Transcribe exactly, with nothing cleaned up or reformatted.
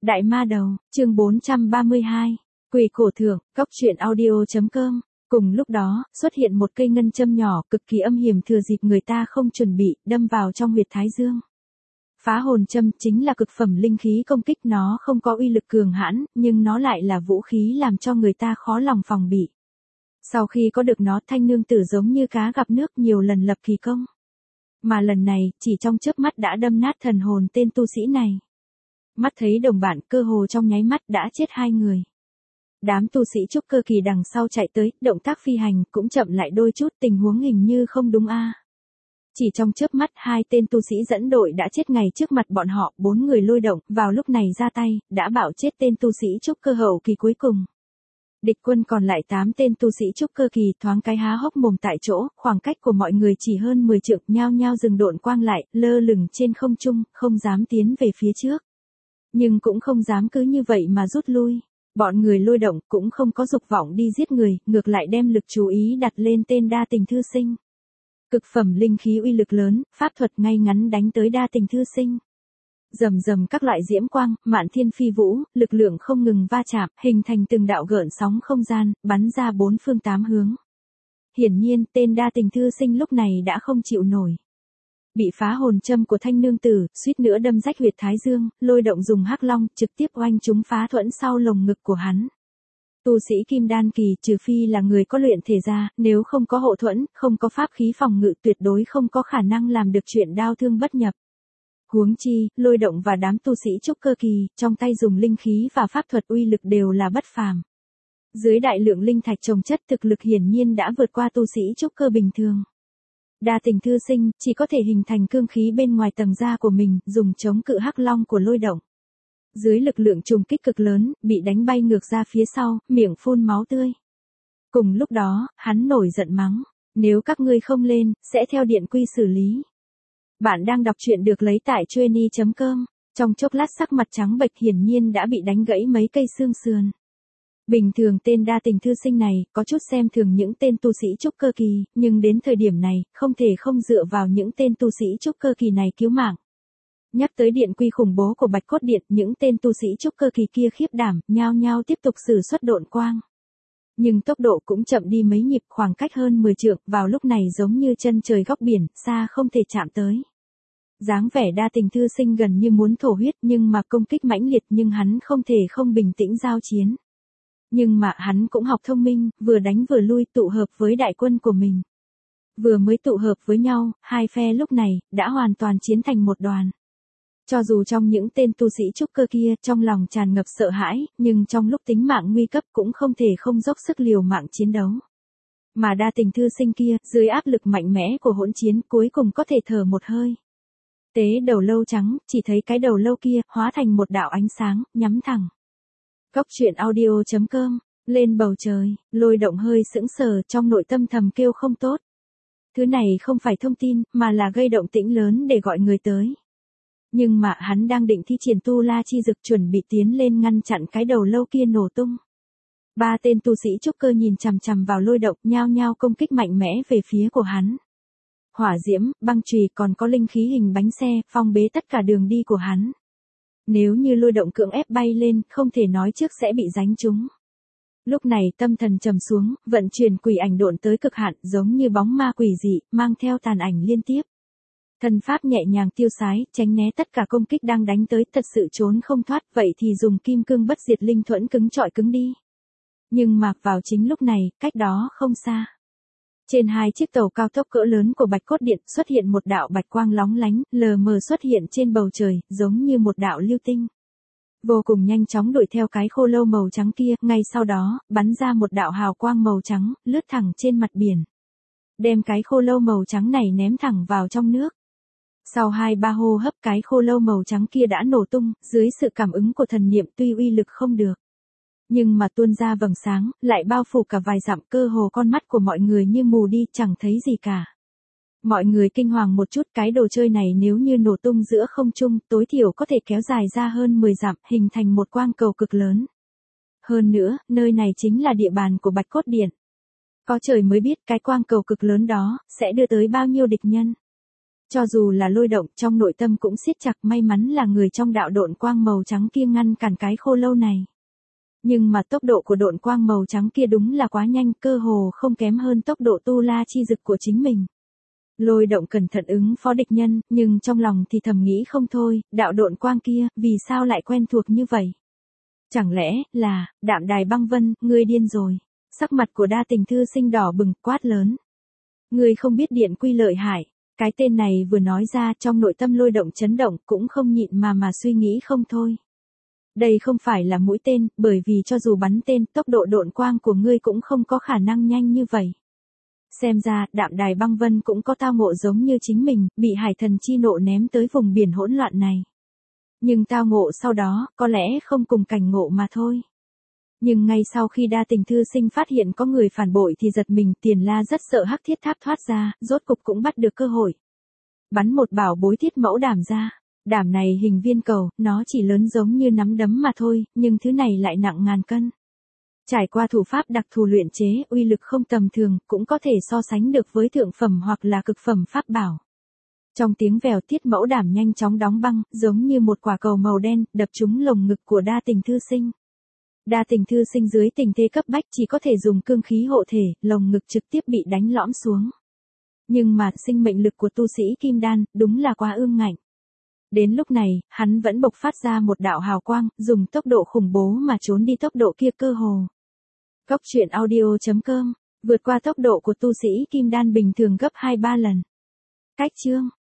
Đại ma đầu, chương bốn trăm ba mươi hai. Quỷ cổ thượng, cốc truyện audio.com. Cùng lúc đó, xuất hiện một cây ngân châm nhỏ, cực kỳ âm hiểm thừa dịp người ta không chuẩn bị, đâm vào trong huyệt thái dương. Phá hồn châm chính là cực phẩm linh khí công kích, nó không có uy lực cường hãn, nhưng nó lại là vũ khí làm cho người ta khó lòng phòng bị. Sau khi có được nó, Thanh nương tử giống như cá gặp nước, nhiều lần lập kỳ công. Mà lần này, chỉ trong chớp mắt đã đâm nát thần hồn tên tu sĩ này. Mắt thấy đồng bạn, cơ hồ trong nháy mắt đã chết hai người. Đám tu sĩ trúc cơ kỳ đằng sau chạy tới, động tác phi hành cũng chậm lại đôi chút, tình huống hình như không đúng a. Chỉ trong chớp mắt, hai tên tu sĩ dẫn đội đã chết ngay trước mặt bọn họ, bốn người lôi động, vào lúc này ra tay, đã bạo chết tên tu sĩ trúc cơ hậu kỳ cuối cùng. Địch quân còn lại tám tên tu sĩ trúc cơ kỳ thoáng cái há hốc mồm tại chỗ, khoảng cách của mọi người chỉ hơn mười trượng, nhao nhao dừng độn quang lại, lơ lửng trên không trung, không dám tiến về phía trước. Nhưng cũng không dám cứ như vậy mà rút lui. Bọn người lôi động cũng không có dục vọng đi giết người, ngược lại đem lực chú ý đặt lên tên đa tình thư sinh. Cực phẩm linh khí uy lực lớn, pháp thuật ngay ngắn đánh tới đa tình thư sinh. Rầm rầm các loại diễm quang, mạn thiên phi vũ, lực lượng không ngừng va chạm, hình thành từng đạo gợn sóng không gian, bắn ra bốn phương tám hướng. Hiển nhiên, tên đa tình thư sinh lúc này đã không chịu nổi. Bị phá hồn châm của Thanh nương tử, suýt nữa đâm rách huyệt thái dương, lôi động dùng hắc long, trực tiếp oanh trúng phá thuẫn sau lồng ngực của hắn. Tu sĩ kim đan kỳ, trừ phi là người có luyện thể ra, nếu không có hộ thuẫn, không có pháp khí phòng ngự, tuyệt đối không có khả năng làm được chuyện đao thương bất nhập. Huống chi, lôi động và đám tu sĩ trúc cơ kỳ, trong tay dùng linh khí và pháp thuật uy lực đều là bất phàm. Dưới đại lượng linh thạch trồng chất, thực lực hiển nhiên đã vượt qua tu sĩ trúc cơ bình thường. Đa tình thư sinh, chỉ có thể hình thành cương khí bên ngoài tầng da của mình, dùng chống cự hắc long của lôi động. Dưới lực lượng trùng kích cực lớn, bị đánh bay ngược ra phía sau, miệng phun máu tươi. Cùng lúc đó, hắn nổi giận mắng, nếu các ngươi không lên, sẽ theo điện quy xử lý. Bạn đang đọc truyện được lấy tại chueny chấm com, trong chốc lát sắc mặt trắng bệch, hiển nhiên đã bị đánh gãy mấy cây xương sườn. Bình thường tên đa tình thư sinh này, có chút xem thường những tên tu sĩ trúc cơ kỳ, nhưng đến thời điểm này, không thể không dựa vào những tên tu sĩ trúc cơ kỳ này cứu mạng. Nhắc tới điện quy khủng bố của Bạch Cốt Điện, những tên tu sĩ trúc cơ kỳ kia khiếp đảm, nhao nhao tiếp tục sử xuất độn quang. Nhưng tốc độ cũng chậm đi mấy nhịp, khoảng cách hơn mười trượng, vào lúc này giống như chân trời góc biển, xa không thể chạm tới. Dáng vẻ đa tình thư sinh gần như muốn thổ huyết, nhưng mà công kích mãnh liệt, nhưng hắn không thể không bình tĩnh giao chiến. Nhưng mà hắn cũng học thông minh, vừa đánh vừa lui, tụ hợp với đại quân của mình. Vừa mới tụ hợp với nhau, hai phe lúc này, đã hoàn toàn chiến thành một đoàn. Cho dù trong những tên tu sĩ trúc cơ kia, trong lòng tràn ngập sợ hãi, nhưng trong lúc tính mạng nguy cấp cũng không thể không dốc sức liều mạng chiến đấu. Mà đa tình thư sinh kia, dưới áp lực mạnh mẽ của hỗn chiến, cuối cùng có thể thở một hơi. Tế đầu lâu trắng, chỉ thấy cái đầu lâu kia, hóa thành một đạo ánh sáng, nhắm thẳng. Cốc truyện audio.com, lên bầu trời, lôi động hơi sững sờ, trong nội tâm thầm kêu không tốt. Thứ này không phải thông tin, mà là gây động tĩnh lớn để gọi người tới. Nhưng mà hắn đang định thi triển tu la chi dực, chuẩn bị tiến lên ngăn chặn cái đầu lâu kia nổ tung. Ba tên tu sĩ trúc cơ nhìn chằm chằm vào lôi động, nhao nhao công kích mạnh mẽ về phía của hắn. Hỏa diễm, băng chùy, còn có linh khí hình bánh xe, phong bế tất cả đường đi của hắn. Nếu như lôi động cưỡng ép bay lên, không thể nói trước sẽ bị đánh trúng. Lúc này tâm thần trầm xuống, vận chuyển quỷ ảnh độn tới cực hạn, giống như bóng ma quỷ dị, mang theo tàn ảnh liên tiếp. Thần pháp nhẹ nhàng tiêu sái, tránh né tất cả công kích đang đánh tới, thật sự trốn không thoát, vậy thì dùng kim cương bất diệt linh thuẫn cứng trọi cứng đi. Nhưng mà vào chính lúc này, cách đó không xa. Trên hai chiếc tàu cao tốc cỡ lớn của Bạch Cốt Điện xuất hiện một đạo bạch quang lóng lánh, lờ mờ xuất hiện trên bầu trời, giống như một đạo lưu tinh. Vô cùng nhanh chóng đuổi theo cái khô lâu màu trắng kia, ngay sau đó, bắn ra một đạo hào quang màu trắng, lướt thẳng trên mặt biển. Đem cái khô lâu màu trắng này ném thẳng vào trong nước. Sau hai ba hô hấp, cái khô lâu màu trắng kia đã nổ tung, dưới sự cảm ứng của thần niệm, tuy uy lực không được. Nhưng mà tuôn ra vầng sáng, lại bao phủ cả vài dặm, cơ hồ con mắt của mọi người như mù đi, chẳng thấy gì cả. Mọi người kinh hoàng một chút, cái đồ chơi này nếu như nổ tung giữa không trung, tối thiểu có thể kéo dài ra hơn mười dặm, hình thành một quang cầu cực lớn. Hơn nữa, nơi này chính là địa bàn của Bạch Cốt Điện. Có trời mới biết cái quang cầu cực lớn đó, sẽ đưa tới bao nhiêu địch nhân. Cho dù là lôi động, trong nội tâm cũng siết chặt, may mắn là người trong đạo độn quang màu trắng kia ngăn cản cái khô lâu này. Nhưng mà tốc độ của độn quang màu trắng kia đúng là quá nhanh, cơ hồ không kém hơn tốc độ tu la chi dực của chính mình. Lôi động cẩn thận ứng phó địch nhân, nhưng trong lòng thì thầm nghĩ không thôi, đạo độn quang kia, vì sao lại quen thuộc như vậy? Chẳng lẽ, là, Đạm Đài Băng Vân, ngươi điên rồi. Sắc mặt của Đa Tình Thư Sinh đỏ bừng, quát lớn. Ngươi không biết điện quy lợi hại. Cái tên này vừa nói ra, trong nội tâm lôi động chấn động, cũng không nhịn mà mà suy nghĩ không thôi. Đây không phải là mũi tên, bởi vì cho dù bắn tên, tốc độ độn quang của ngươi cũng không có khả năng nhanh như vậy. Xem ra, Đạm Đài Băng Vân cũng có tao ngộ giống như chính mình, bị hải thần chi nộ ném tới vùng biển hỗn loạn này. Nhưng tao ngộ sau đó, có lẽ không cùng cảnh ngộ mà thôi. Nhưng ngay sau khi Đa Tình Thư Sinh phát hiện có người phản bội thì giật mình, Tiền La rất sợ hắc thiết tháp thoát ra, rốt cục cũng bắt được cơ hội. Bắn một bảo bối thiết mẫu đảm ra. Đảm này hình viên cầu, nó chỉ lớn giống như nắm đấm mà thôi, nhưng thứ này lại nặng ngàn cân. Trải qua thủ pháp đặc thù luyện chế, uy lực không tầm thường, cũng có thể so sánh được với thượng phẩm hoặc là cực phẩm pháp bảo. Trong tiếng vèo, thiết mẫu đảm nhanh chóng đóng băng, giống như một quả cầu màu đen, đập trúng lồng ngực của Đa Tình Thư Sinh. Đa Tình Thư Sinh dưới tình thế cấp bách chỉ có thể dùng cương khí hộ thể, lồng ngực trực tiếp bị đánh lõm xuống. Nhưng mà, sinh mệnh lực của tu sĩ Kim Đan, đúng là quá ương ngạnh. Đến lúc này, hắn vẫn bộc phát ra một đạo hào quang, dùng tốc độ khủng bố mà trốn đi tốc độ kia cơ hồ. Góc truyện audio chấm com, vượt qua tốc độ của tu sĩ Kim Đan bình thường gấp hai ba lần. Cách chương